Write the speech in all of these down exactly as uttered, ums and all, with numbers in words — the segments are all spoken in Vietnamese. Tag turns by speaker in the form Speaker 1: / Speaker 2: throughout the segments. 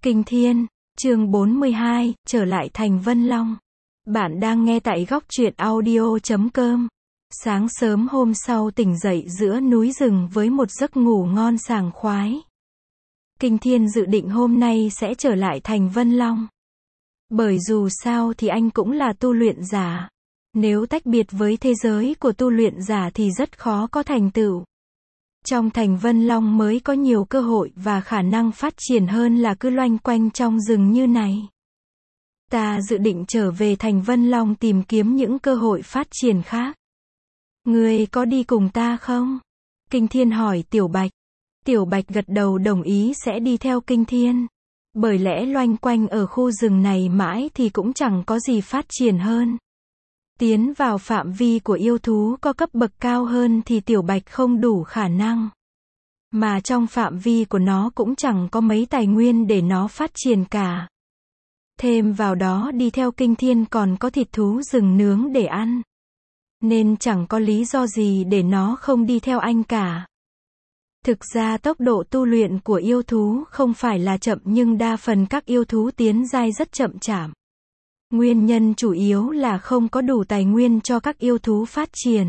Speaker 1: Kinh Thiên, chương bốn mươi hai, trở lại thành Vân Long. Bạn đang nghe tại góc truyện audio chấm com. Sáng sớm hôm sau tỉnh dậy giữa núi rừng với một giấc ngủ ngon sảng khoái. Kinh Thiên dự định hôm nay sẽ trở lại thành Vân Long. Bởi dù sao thì anh cũng là tu luyện giả. Nếu tách biệt với thế giới của tu luyện giả thì rất khó có thành tựu. Trong thành Vân Long mới có nhiều cơ hội và khả năng phát triển hơn là cứ loanh quanh trong rừng như này. Ta dự định trở về thành Vân Long tìm kiếm những cơ hội phát triển khác. Ngươi có đi cùng ta không? Kinh Thiên hỏi Tiểu Bạch. Tiểu Bạch gật đầu đồng ý sẽ đi theo Kinh Thiên. Bởi lẽ loanh quanh ở khu rừng này mãi thì cũng chẳng có gì phát triển hơn. Tiến vào phạm vi của yêu thú có cấp bậc cao hơn thì Tiểu Bạch không đủ khả năng. Mà trong phạm vi của nó cũng chẳng có mấy tài nguyên để nó phát triển cả. Thêm vào đó đi theo Kinh Thiên còn có thịt thú rừng nướng để ăn. Nên chẳng có lý do gì để nó không đi theo anh cả. Thực ra tốc độ tu luyện của yêu thú không phải là chậm nhưng đa phần các yêu thú tiến giai rất chậm chạp. Nguyên nhân chủ yếu là không có đủ tài nguyên cho các yêu thú phát triển.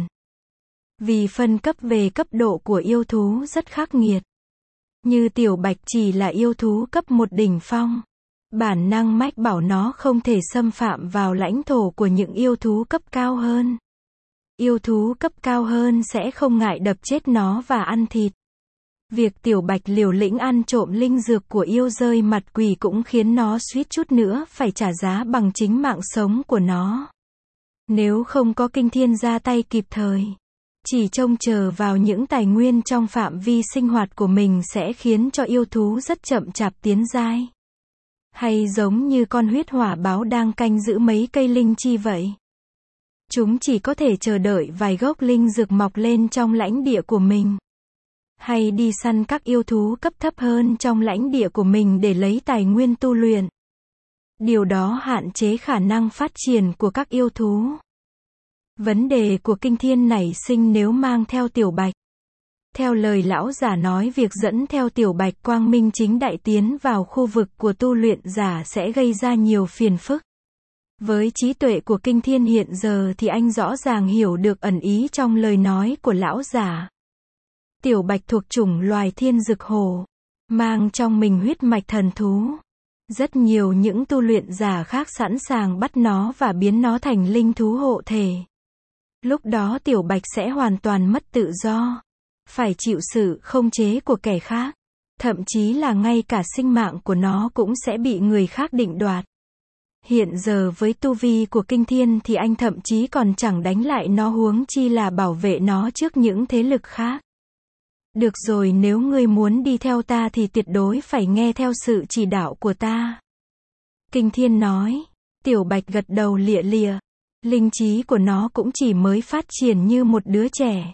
Speaker 1: Vì phân cấp về cấp độ của yêu thú rất khắc nghiệt. Như Tiểu Bạch chỉ là yêu thú cấp một đỉnh phong. Bản năng mách bảo nó không thể xâm phạm vào lãnh thổ của những yêu thú cấp cao hơn. Yêu thú cấp cao hơn sẽ không ngại đập chết nó và ăn thịt. Việc Tiểu Bạch liều lĩnh ăn trộm linh dược của yêu rơi mặt quỷ cũng khiến nó suýt chút nữa phải trả giá bằng chính mạng sống của nó. Nếu không có Kinh Thiên ra tay kịp thời, chỉ trông chờ vào những tài nguyên trong phạm vi sinh hoạt của mình sẽ khiến cho yêu thú rất chậm chạp tiến giai. Hay giống như con huyết hỏa báo đang canh giữ mấy cây linh chi vậy. Chúng chỉ có thể chờ đợi vài gốc linh dược mọc lên trong lãnh địa của mình. Hay đi săn các yêu thú cấp thấp hơn trong lãnh địa của mình để lấy tài nguyên tu luyện. Điều đó hạn chế khả năng phát triển của các yêu thú. Vấn đề của Kinh Thiên nảy sinh nếu mang theo Tiểu Bạch. Theo lời lão giả nói việc dẫn theo Tiểu Bạch quang minh chính đại tiến vào khu vực của tu luyện giả sẽ gây ra nhiều phiền phức. Với trí tuệ của Kinh Thiên hiện giờ thì anh rõ ràng hiểu được ẩn ý trong lời nói của lão giả. Tiểu Bạch thuộc chủng loài thiên dực hổ, mang trong mình huyết mạch thần thú. Rất nhiều những tu luyện giả khác sẵn sàng bắt nó và biến nó thành linh thú hộ thể. Lúc đó Tiểu Bạch sẽ hoàn toàn mất tự do, phải chịu sự khống chế của kẻ khác, thậm chí là ngay cả sinh mạng của nó cũng sẽ bị người khác định đoạt. Hiện giờ với tu vi của Kinh Thiên thì anh thậm chí còn chẳng đánh lại nó huống chi là bảo vệ nó trước những thế lực khác. Được rồi, nếu ngươi muốn đi theo ta thì tuyệt đối phải nghe theo sự chỉ đạo của ta. Kinh Thiên nói. Tiểu Bạch gật đầu lịa lịa. Linh trí của nó cũng chỉ mới phát triển như một đứa trẻ.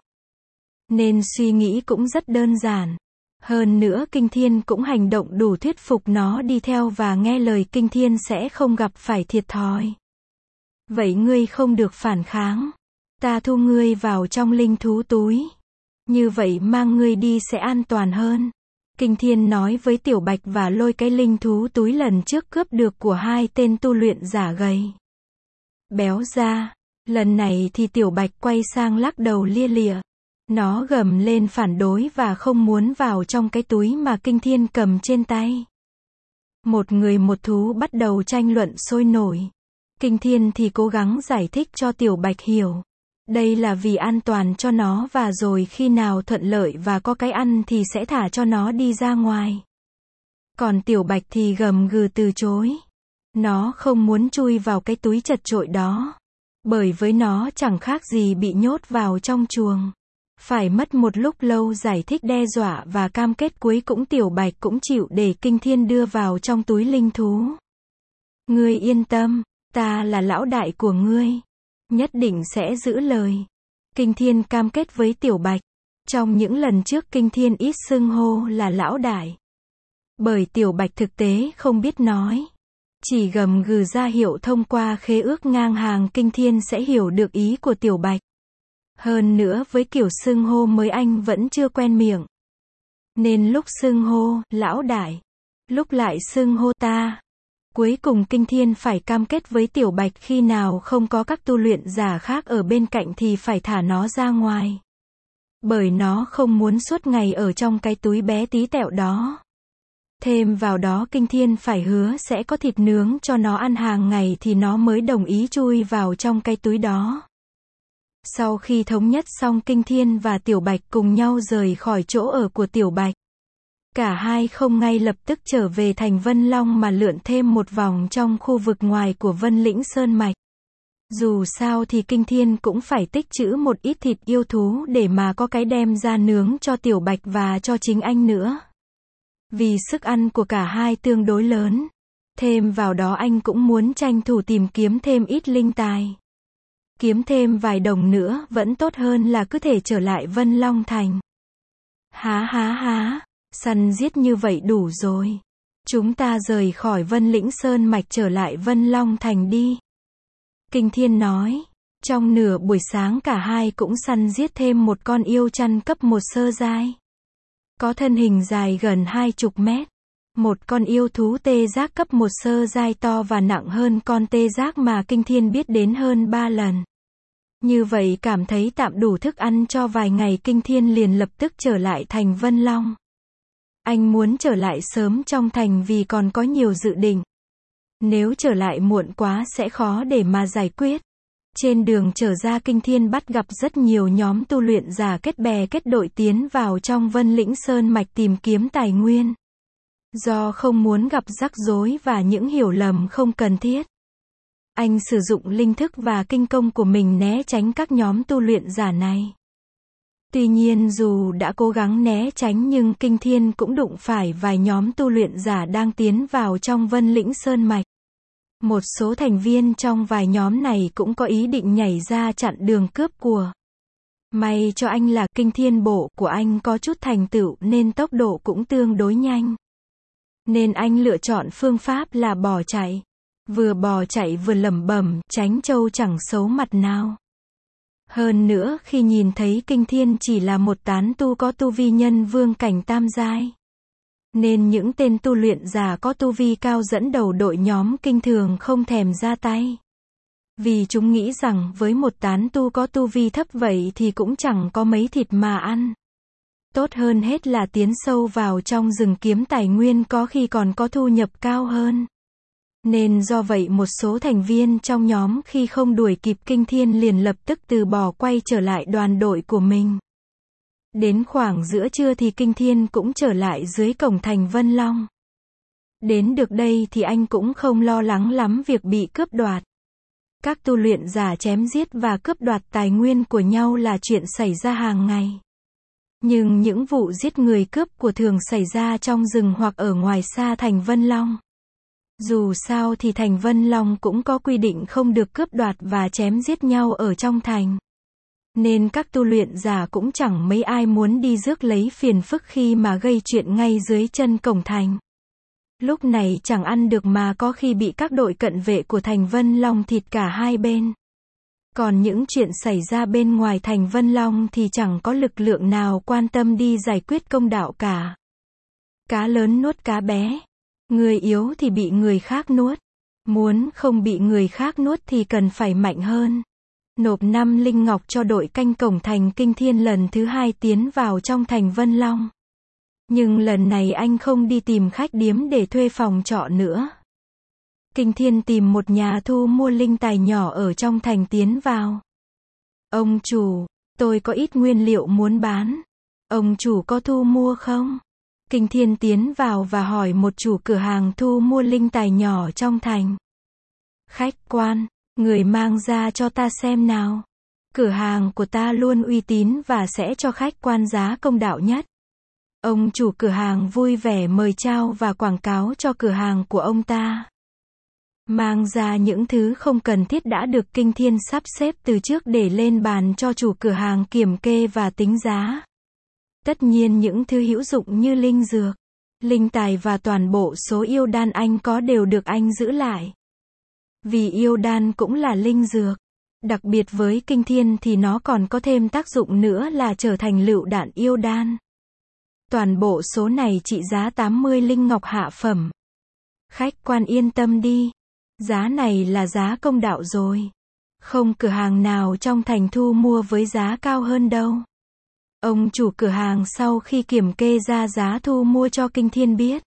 Speaker 1: Nên suy nghĩ cũng rất đơn giản. Hơn nữa Kinh Thiên cũng hành động đủ thuyết phục nó đi theo và nghe lời Kinh Thiên sẽ không gặp phải thiệt thòi. Vậy ngươi không được phản kháng. Ta thu ngươi vào trong linh thú túi. Như vậy mang ngươi đi sẽ an toàn hơn. Kinh Thiên nói với Tiểu Bạch và lôi cái linh thú túi lần trước cướp được của hai tên tu luyện giả gầy béo ra. Lần này thì Tiểu Bạch quay sang lắc đầu lia lịa. Nó gầm lên phản đối và không muốn vào trong cái túi mà Kinh Thiên cầm trên tay. Một người một thú bắt đầu tranh luận sôi nổi. Kinh Thiên thì cố gắng giải thích cho Tiểu Bạch hiểu. Đây là vì an toàn cho nó và rồi khi nào thuận lợi và có cái ăn thì sẽ thả cho nó đi ra ngoài. Còn Tiểu Bạch thì gầm gừ từ chối. Nó không muốn chui vào cái túi chật chội đó. Bởi với nó chẳng khác gì bị nhốt vào trong chuồng. Phải mất một lúc lâu giải thích đe dọa và cam kết cuối cùng Tiểu Bạch cũng chịu để Kinh Thiên đưa vào trong túi linh thú. Ngươi yên tâm, ta là lão đại của ngươi. Nhất định sẽ giữ lời. Kinh Thiên cam kết với Tiểu Bạch. Trong những lần trước Kinh Thiên ít xưng hô là lão đại. Bởi Tiểu Bạch thực tế không biết nói. Chỉ gầm gừ ra hiệu thông qua khế ước ngang hàng Kinh Thiên sẽ hiểu được ý của Tiểu Bạch. Hơn nữa với kiểu xưng hô mới anh vẫn chưa quen miệng. Nên lúc xưng hô, lão đại, lúc lại xưng hô ta. Cuối cùng Kinh Thiên phải cam kết với Tiểu Bạch khi nào không có các tu luyện giả khác ở bên cạnh thì phải thả nó ra ngoài. Bởi nó không muốn suốt ngày ở trong cái túi bé tí tẹo đó. Thêm vào đó Kinh Thiên phải hứa sẽ có thịt nướng cho nó ăn hàng ngày thì nó mới đồng ý chui vào trong cái túi đó. Sau khi thống nhất xong Kinh Thiên và Tiểu Bạch cùng nhau rời khỏi chỗ ở của Tiểu Bạch. Cả hai không ngay lập tức trở về thành Vân Long mà lượn thêm một vòng trong khu vực ngoài của Vân Lĩnh Sơn Mạch. Dù sao thì Kinh Thiên cũng phải tích trữ một ít thịt yêu thú để mà có cái đem ra nướng cho Tiểu Bạch và cho chính anh nữa. Vì sức ăn của cả hai tương đối lớn. Thêm vào đó anh cũng muốn tranh thủ tìm kiếm thêm ít linh tài. Kiếm thêm vài đồng nữa vẫn tốt hơn là cứ thể trở lại Vân Long Thành. Há há há, săn giết như vậy đủ rồi. Chúng ta rời khỏi Vân Lĩnh Sơn Mạch trở lại Vân Long Thành đi. Kinh Thiên nói. Trong nửa buổi sáng cả hai cũng săn giết thêm một con yêu chăn cấp một sơ giai. Có thân hình dài gần hai chục mét. Một con yêu thú tê giác cấp một sơ giai to và nặng hơn con tê giác mà Kinh Thiên biết đến hơn ba lần. Như vậy cảm thấy tạm đủ thức ăn cho vài ngày Kinh Thiên liền lập tức trở lại thành Vân Long. Anh muốn trở lại sớm trong thành vì còn có nhiều dự định. Nếu trở lại muộn quá sẽ khó để mà giải quyết. Trên đường trở ra Kinh Thiên bắt gặp rất nhiều nhóm tu luyện giả kết bè kết đội tiến vào trong Vân Lĩnh Sơn Mạch tìm kiếm tài nguyên. Do không muốn gặp rắc rối và những hiểu lầm không cần thiết. Anh sử dụng linh thức và kinh công của mình né tránh các nhóm tu luyện giả này. Tuy nhiên dù đã cố gắng né tránh nhưng Kinh Thiên cũng đụng phải vài nhóm tu luyện giả đang tiến vào trong Vân Lĩnh Sơn Mạch. Một số thành viên trong vài nhóm này cũng có ý định nhảy ra chặn đường cướp của. May cho anh là Kinh Thiên bộ của anh có chút thành tựu nên tốc độ cũng tương đối nhanh. Nên anh lựa chọn phương pháp là bỏ chạy. Vừa bỏ chạy vừa lẩm bẩm, tránh trâu chẳng xấu mặt nào. Hơn nữa khi nhìn thấy Kinh Thiên chỉ là một tán tu có tu vi nhân vương cảnh tam giai. Nên những tên tu luyện giả có tu vi cao dẫn đầu đội nhóm kinh thường không thèm ra tay. Vì chúng nghĩ rằng với một tán tu có tu vi thấp vậy thì cũng chẳng có mấy thịt mà ăn. Tốt hơn hết là tiến sâu vào trong rừng kiếm tài nguyên có khi còn có thu nhập cao hơn. Nên do vậy một số thành viên trong nhóm khi không đuổi kịp Kinh Thiên liền lập tức từ bỏ quay trở lại đoàn đội của mình. Đến khoảng giữa trưa thì Kinh Thiên cũng trở lại dưới cổng thành Vân Long. Đến được đây thì anh cũng không lo lắng lắm việc bị cướp đoạt. Các tu luyện giả chém giết và cướp đoạt tài nguyên của nhau là chuyện xảy ra hàng ngày. Nhưng những vụ giết người cướp của thường xảy ra trong rừng hoặc ở ngoài xa thành Vân Long. Dù sao thì thành Vân Long cũng có quy định không được cướp đoạt và chém giết nhau ở trong thành. Nên các tu luyện giả cũng chẳng mấy ai muốn đi rước lấy phiền phức khi mà gây chuyện ngay dưới chân cổng thành. Lúc này chẳng ăn được mà có khi bị các đội cận vệ của thành Vân Long thịt cả hai bên. Còn những chuyện xảy ra bên ngoài thành Vân Long thì chẳng có lực lượng nào quan tâm đi giải quyết công đạo cả. Cá lớn nuốt cá bé. Người yếu thì bị người khác nuốt. Muốn không bị người khác nuốt thì cần phải mạnh hơn. Nộp năm linh ngọc cho đội canh cổng thành Kinh Thiên lần thứ hai tiến vào trong thành Vân Long. Nhưng lần này anh không đi tìm khách điếm để thuê phòng trọ nữa. Kinh Thiên tìm một nhà thu mua linh tài nhỏ ở trong thành tiến vào. Ông chủ, tôi có ít nguyên liệu muốn bán. Ông chủ có thu mua không? Kinh Thiên tiến vào và hỏi một chủ cửa hàng thu mua linh tài nhỏ trong thành. Khách quan, người mang ra cho ta xem nào. Cửa hàng của ta luôn uy tín và sẽ cho khách quan giá công đạo nhất. Ông chủ cửa hàng vui vẻ mời chào và quảng cáo cho cửa hàng của ông ta. Mang ra những thứ không cần thiết đã được Kinh Thiên sắp xếp từ trước để lên bàn cho chủ cửa hàng kiểm kê và tính giá. Tất nhiên những thứ hữu dụng như linh dược, linh tài và toàn bộ số yêu đan anh có đều được anh giữ lại. Vì yêu đan cũng là linh dược. Đặc biệt với Kinh Thiên thì nó còn có thêm tác dụng nữa là trở thành lựu đạn yêu đan. Toàn bộ số này trị giá tám mươi linh ngọc hạ phẩm. Khách quan yên tâm đi. Giá này là giá công đạo rồi. Không cửa hàng nào trong thành thu mua với giá cao hơn đâu. Ông chủ cửa hàng sau khi kiểm kê ra giá thu mua cho Kinh Thiên biết.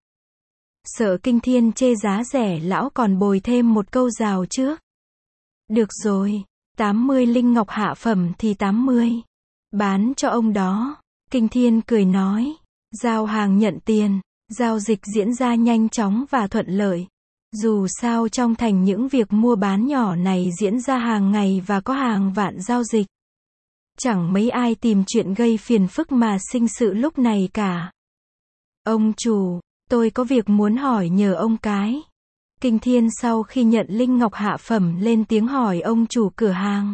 Speaker 1: Sợ Kinh Thiên chê giá rẻ, lão còn bồi thêm một câu rào trước. Được rồi, tám mươi linh ngọc hạ phẩm thì tám mươi. Bán cho ông đó. Kinh Thiên cười nói. Giao hàng nhận tiền. Giao dịch diễn ra nhanh chóng và thuận lợi. Dù sao trong thành những việc mua bán nhỏ này diễn ra hàng ngày và có hàng vạn giao dịch. Chẳng mấy ai tìm chuyện gây phiền phức mà sinh sự lúc này cả. Ông chủ, tôi có việc muốn hỏi nhờ ông cái. Kinh Thiên sau khi nhận linh ngọc hạ phẩm lên tiếng hỏi ông chủ cửa hàng.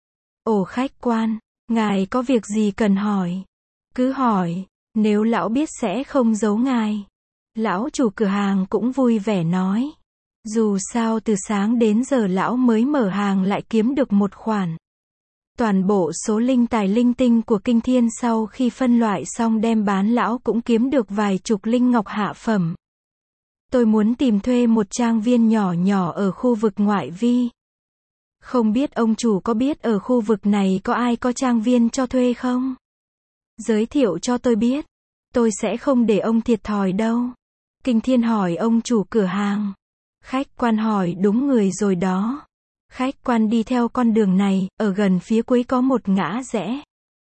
Speaker 1: Ồ khách quan, ngài có việc gì cần hỏi? Cứ hỏi, nếu lão biết sẽ không giấu ngài. Lão chủ cửa hàng cũng vui vẻ nói. Dù sao từ sáng đến giờ lão mới mở hàng lại kiếm được một khoản. Toàn bộ số linh tài linh tinh của Kinh Thiên sau khi phân loại xong đem bán lão cũng kiếm được vài chục linh ngọc hạ phẩm. Tôi muốn tìm thuê một trang viên nhỏ nhỏ ở khu vực ngoại vi. Không biết ông chủ có biết ở khu vực này có ai có trang viên cho thuê không? Giới thiệu cho tôi biết. Tôi sẽ không để ông thiệt thòi đâu. Kinh Thiên hỏi ông chủ cửa hàng. Khách quan hỏi đúng người rồi đó. Khách quan đi theo con đường này, ở gần phía cuối có một ngã rẽ.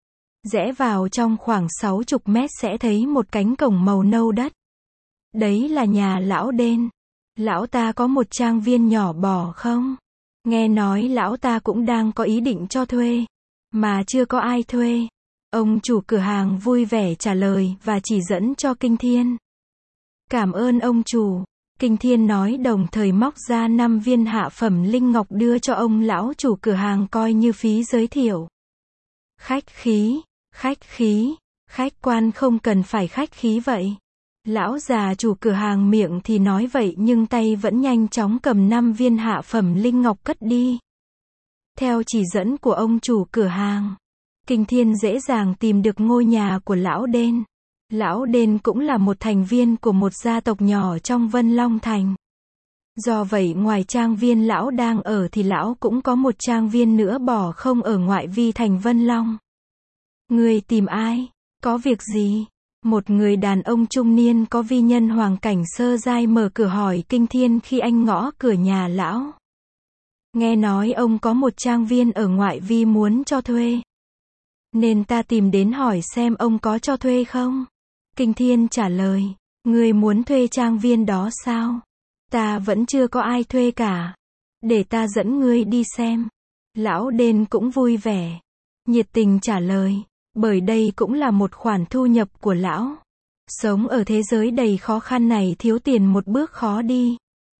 Speaker 1: Rẽ vào trong khoảng sáu mươi mét sẽ thấy một cánh cổng màu nâu đất. Đấy là nhà lão Đên. Lão ta có một trang viên nhỏ bỏ không? Nghe nói lão ta cũng đang có ý định cho thuê. Mà chưa có ai thuê. Ông chủ cửa hàng vui vẻ trả lời và chỉ dẫn cho Kinh Thiên. Cảm ơn ông chủ. Kinh Thiên nói đồng thời móc ra năm viên hạ phẩm linh ngọc đưa cho ông lão chủ cửa hàng coi như phí giới thiệu. Khách khí, khách khí, khách quan không cần phải khách khí vậy. Lão già chủ cửa hàng miệng thì nói vậy nhưng tay vẫn nhanh chóng cầm năm viên hạ phẩm linh ngọc cất đi. Theo chỉ dẫn của ông chủ cửa hàng, Kinh Thiên dễ dàng tìm được ngôi nhà của lão Đên. Lão Đên cũng là một thành viên của một gia tộc nhỏ trong Vân Long Thành. Do vậy ngoài trang viên lão đang ở thì lão cũng có một trang viên nữa bỏ không ở ngoại vi thành Vân Long. Người tìm ai? Có việc gì? Một người đàn ông trung niên có vi nhân hoàng cảnh sơ giai mở cửa hỏi Kinh Thiên khi anh ngõ cửa nhà lão. Nghe nói ông có một trang viên ở ngoại vi muốn cho thuê. Nên ta tìm đến hỏi xem ông có cho thuê không? Kinh Thiên trả lời, người muốn thuê trang viên đó sao? Ta vẫn chưa có ai thuê cả. Để ta dẫn ngươi đi xem. Lão Đên cũng vui vẻ, nhiệt tình trả lời, bởi đây cũng là một khoản thu nhập của lão. Sống ở thế giới đầy khó khăn này thiếu tiền một bước khó đi.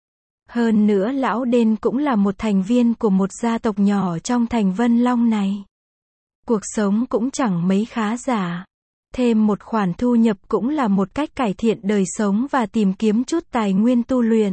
Speaker 1: Hơn nữa lão Đên cũng là một thành viên của một gia tộc nhỏ trong thành Vân Long này. Cuộc sống cũng chẳng mấy khá giả. Thêm một khoản thu nhập cũng là một cách cải thiện đời sống và tìm kiếm chút tài nguyên tu luyện.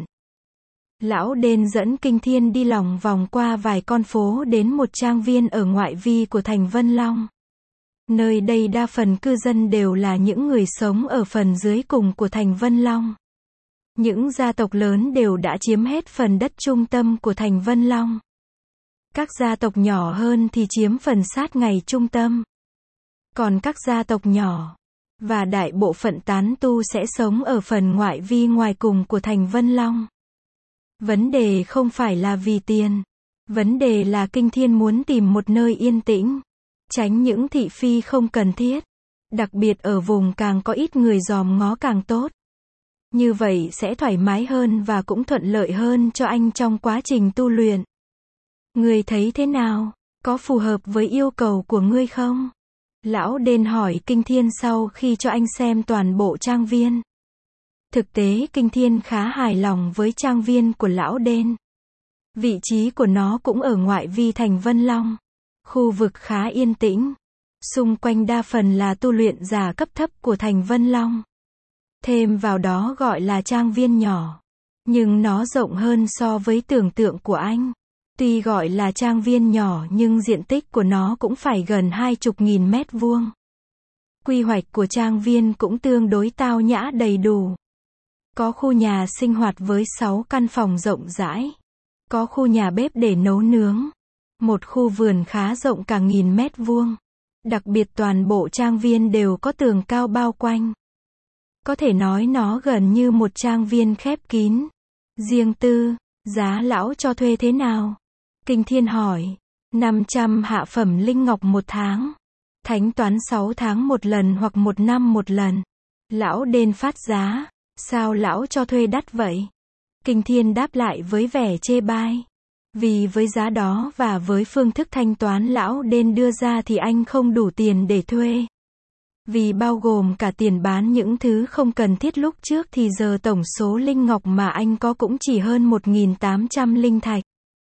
Speaker 1: Lão Đên dẫn Kinh Thiên đi lòng vòng qua vài con phố đến một trang viên ở ngoại vi của thành Vân Long. Nơi đây đa phần cư dân đều là những người sống ở phần dưới cùng của thành Vân Long. Những gia tộc lớn đều đã chiếm hết phần đất trung tâm của thành Vân Long. Các gia tộc nhỏ hơn thì chiếm phần sát ngay trung tâm. Còn các gia tộc nhỏ và đại bộ phận tán tu sẽ sống ở phần ngoại vi ngoài cùng của thành Vân Long. Vấn đề không phải là vì tiền. Vấn đề là Kinh Thiên muốn tìm một nơi yên tĩnh, tránh những thị phi không cần thiết. Đặc biệt ở vùng càng có ít người dòm ngó càng tốt. Như vậy sẽ thoải mái hơn và cũng thuận lợi hơn cho anh trong quá trình tu luyện. Ngươi thấy thế nào? Có phù hợp với yêu cầu của ngươi không? Lão Đên hỏi Kinh Thiên sau khi cho anh xem toàn bộ trang viên. Thực tế Kinh Thiên khá hài lòng với trang viên của lão Đên. Vị trí của nó cũng ở ngoại vi thành Vân Long. Khu vực khá yên tĩnh. Xung quanh đa phần là tu luyện giả cấp thấp của thành Vân Long. Thêm vào đó gọi là trang viên nhỏ. Nhưng nó rộng hơn so với tưởng tượng của anh. Tuy gọi là trang viên nhỏ nhưng diện tích của nó cũng phải gần hai chục nghìn mét vuông. Quy hoạch của trang viên cũng tương đối tao nhã đầy đủ. Có khu nhà sinh hoạt với sáu căn phòng rộng rãi. Có khu nhà bếp để nấu nướng. Một khu vườn khá rộng cả nghìn mét vuông. Đặc biệt toàn bộ trang viên đều có tường cao bao quanh. Có thể nói nó gần như một trang viên khép kín. Riêng tư, giá lão cho thuê thế nào? Kinh Thiên hỏi. năm trăm hạ phẩm linh ngọc một tháng. Thanh toán sáu tháng một lần hoặc một năm một lần. Lão Đên phát giá. Sao lão cho thuê đắt vậy? Kinh Thiên đáp lại với vẻ chê bai. Vì với giá đó và với phương thức thanh toán lão Đên đưa ra thì anh không đủ tiền để thuê. Vì bao gồm cả tiền bán những thứ không cần thiết lúc trước thì giờ tổng số linh ngọc mà anh có cũng chỉ hơn một nghìn tám trăm linh thạch.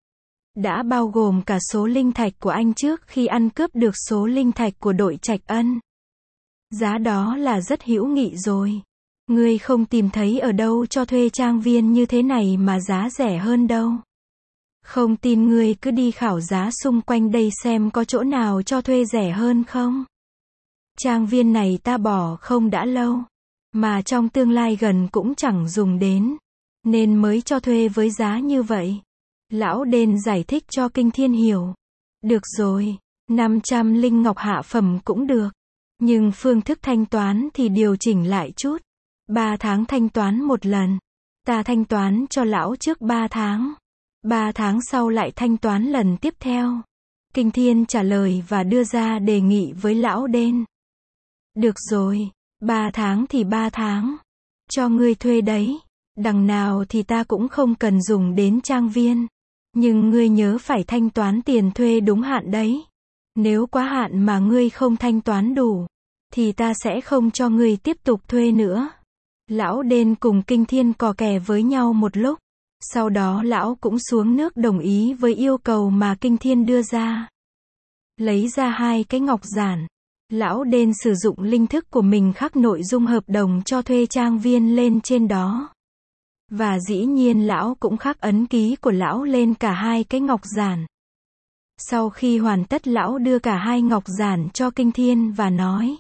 Speaker 1: Đã bao gồm cả số linh thạch của anh trước khi ăn cướp được số linh thạch của đội Trạch Ân. Giá đó là rất hữu nghị rồi. Ngươi không tìm thấy ở đâu cho thuê trang viên như thế này mà giá rẻ hơn đâu. Không tin ngươi cứ đi khảo giá xung quanh đây xem có chỗ nào cho thuê rẻ hơn không. Trang viên này ta bỏ không đã lâu, mà trong tương lai gần cũng chẳng dùng đến, nên mới cho thuê với giá như vậy. Lão Đên giải thích cho Kinh Thiên hiểu. Được rồi, năm trăm linh ngọc hạ phẩm cũng được. Nhưng phương thức thanh toán thì điều chỉnh lại chút. Ba tháng thanh toán một lần. Ta thanh toán cho lão trước ba tháng. Ba tháng sau lại thanh toán lần tiếp theo. Kinh Thiên trả lời và đưa ra đề nghị với lão Đên. Được rồi, ba tháng thì ba tháng. Cho ngươi thuê đấy. Đằng nào thì ta cũng không cần dùng đến trang viên. Nhưng ngươi nhớ phải thanh toán tiền thuê đúng hạn đấy. Nếu quá hạn mà ngươi không thanh toán đủ, thì ta sẽ không cho ngươi tiếp tục thuê nữa. Lão Đên cùng Kinh Thiên cò kè với nhau một lúc. Sau đó lão cũng xuống nước đồng ý với yêu cầu mà Kinh Thiên đưa ra. Lấy ra hai cái ngọc giản. Lão Đên sử dụng linh thức của mình khắc nội dung hợp đồng cho thuê trang viên lên trên đó. Và dĩ nhiên lão cũng khắc ấn ký của lão lên cả hai cái ngọc giản. Sau khi hoàn tất lão đưa cả hai ngọc giản cho Kinh Thiên và nói.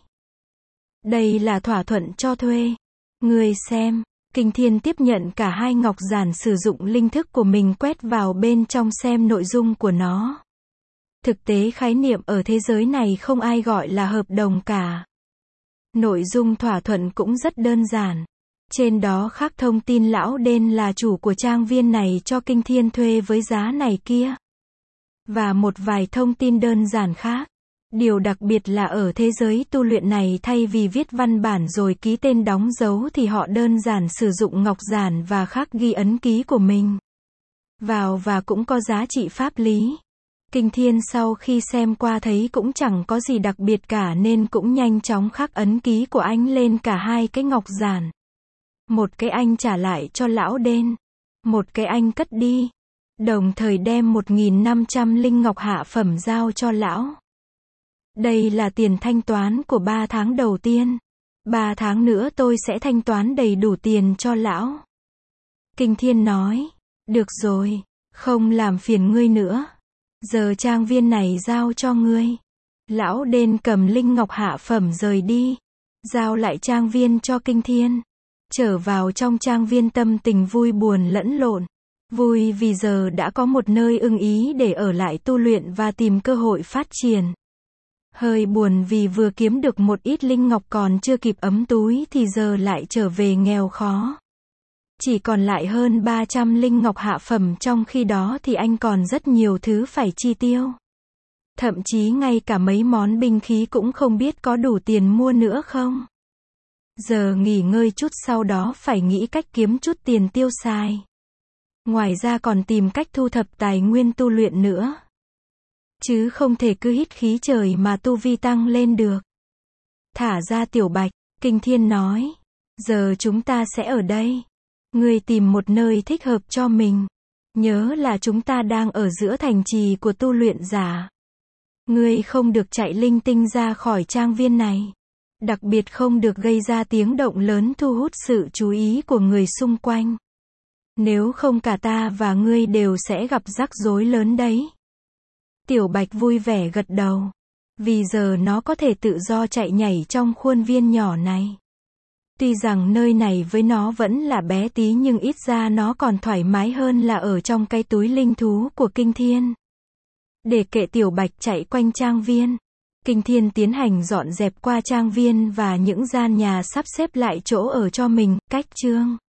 Speaker 1: Đây là thỏa thuận cho thuê. Ngươi xem. Kinh Thiên tiếp nhận cả hai ngọc giản sử dụng linh thức của mình quét vào bên trong xem nội dung của nó. Thực tế khái niệm ở thế giới này không ai gọi là hợp đồng cả. Nội dung thỏa thuận cũng rất đơn giản. Trên đó khắc thông tin lão Đên là chủ của trang viên này cho Kinh Thiên thuê với giá này kia. Và một vài thông tin đơn giản khác. Điều đặc biệt là ở thế giới tu luyện này thay vì viết văn bản rồi ký tên đóng dấu thì họ đơn giản sử dụng ngọc giản và khắc ghi ấn ký của mình vào và cũng có giá trị pháp lý. Kinh Thiên sau khi xem qua thấy cũng chẳng có gì đặc biệt cả nên cũng nhanh chóng khắc ấn ký của anh lên cả hai cái ngọc giản. Một cái anh trả lại cho lão Đên. Một cái anh cất đi. Đồng thời đem một nghìn năm trăm linh ngọc hạ phẩm giao cho lão. Đây là tiền thanh toán của ba tháng đầu tiên. Ba tháng nữa tôi sẽ thanh toán đầy đủ tiền cho lão. Kinh Thiên nói. Được rồi, không làm phiền ngươi nữa. Giờ trang viên này giao cho ngươi. Lão Đên cầm linh ngọc hạ phẩm rời đi. Giao lại trang viên cho Kinh Thiên. Trở vào trong trang viên tâm tình vui buồn lẫn lộn. Vui vì giờ đã có một nơi ưng ý để ở lại tu luyện và tìm cơ hội phát triển. Hơi buồn vì vừa kiếm được một ít linh ngọc còn chưa kịp ấm túi thì giờ lại trở về nghèo khó. Chỉ còn lại hơn ba trăm linh ngọc hạ phẩm trong khi đó thì anh còn rất nhiều thứ phải chi tiêu. Thậm chí ngay cả mấy món binh khí cũng không biết có đủ tiền mua nữa không. Giờ nghỉ ngơi chút sau đó phải nghĩ cách kiếm chút tiền tiêu xài. Ngoài ra còn tìm cách thu thập tài nguyên tu luyện nữa. Chứ không thể cứ hít khí trời mà tu vi tăng lên được. Thả ra Tiểu Bạch, Kinh Thiên nói. Giờ chúng ta sẽ ở đây. Ngươi tìm một nơi thích hợp cho mình. Nhớ là chúng ta đang ở giữa thành trì của tu luyện giả. Ngươi không được chạy linh tinh ra khỏi trang viên này. Đặc biệt không được gây ra tiếng động lớn thu hút sự chú ý của người xung quanh. Nếu không cả ta và ngươi đều sẽ gặp rắc rối lớn đấy. Tiểu Bạch vui vẻ gật đầu. Vì giờ nó có thể tự do chạy nhảy trong khuôn viên nhỏ này. Tuy rằng nơi này với nó vẫn là bé tí nhưng ít ra nó còn thoải mái hơn là ở trong cái túi linh thú của Kinh Thiên. Để kệ Tiểu Bạch chạy quanh trang viên, Kinh Thiên tiến hành dọn dẹp qua trang viên và những gian nhà sắp xếp lại chỗ ở cho mình, cách chương.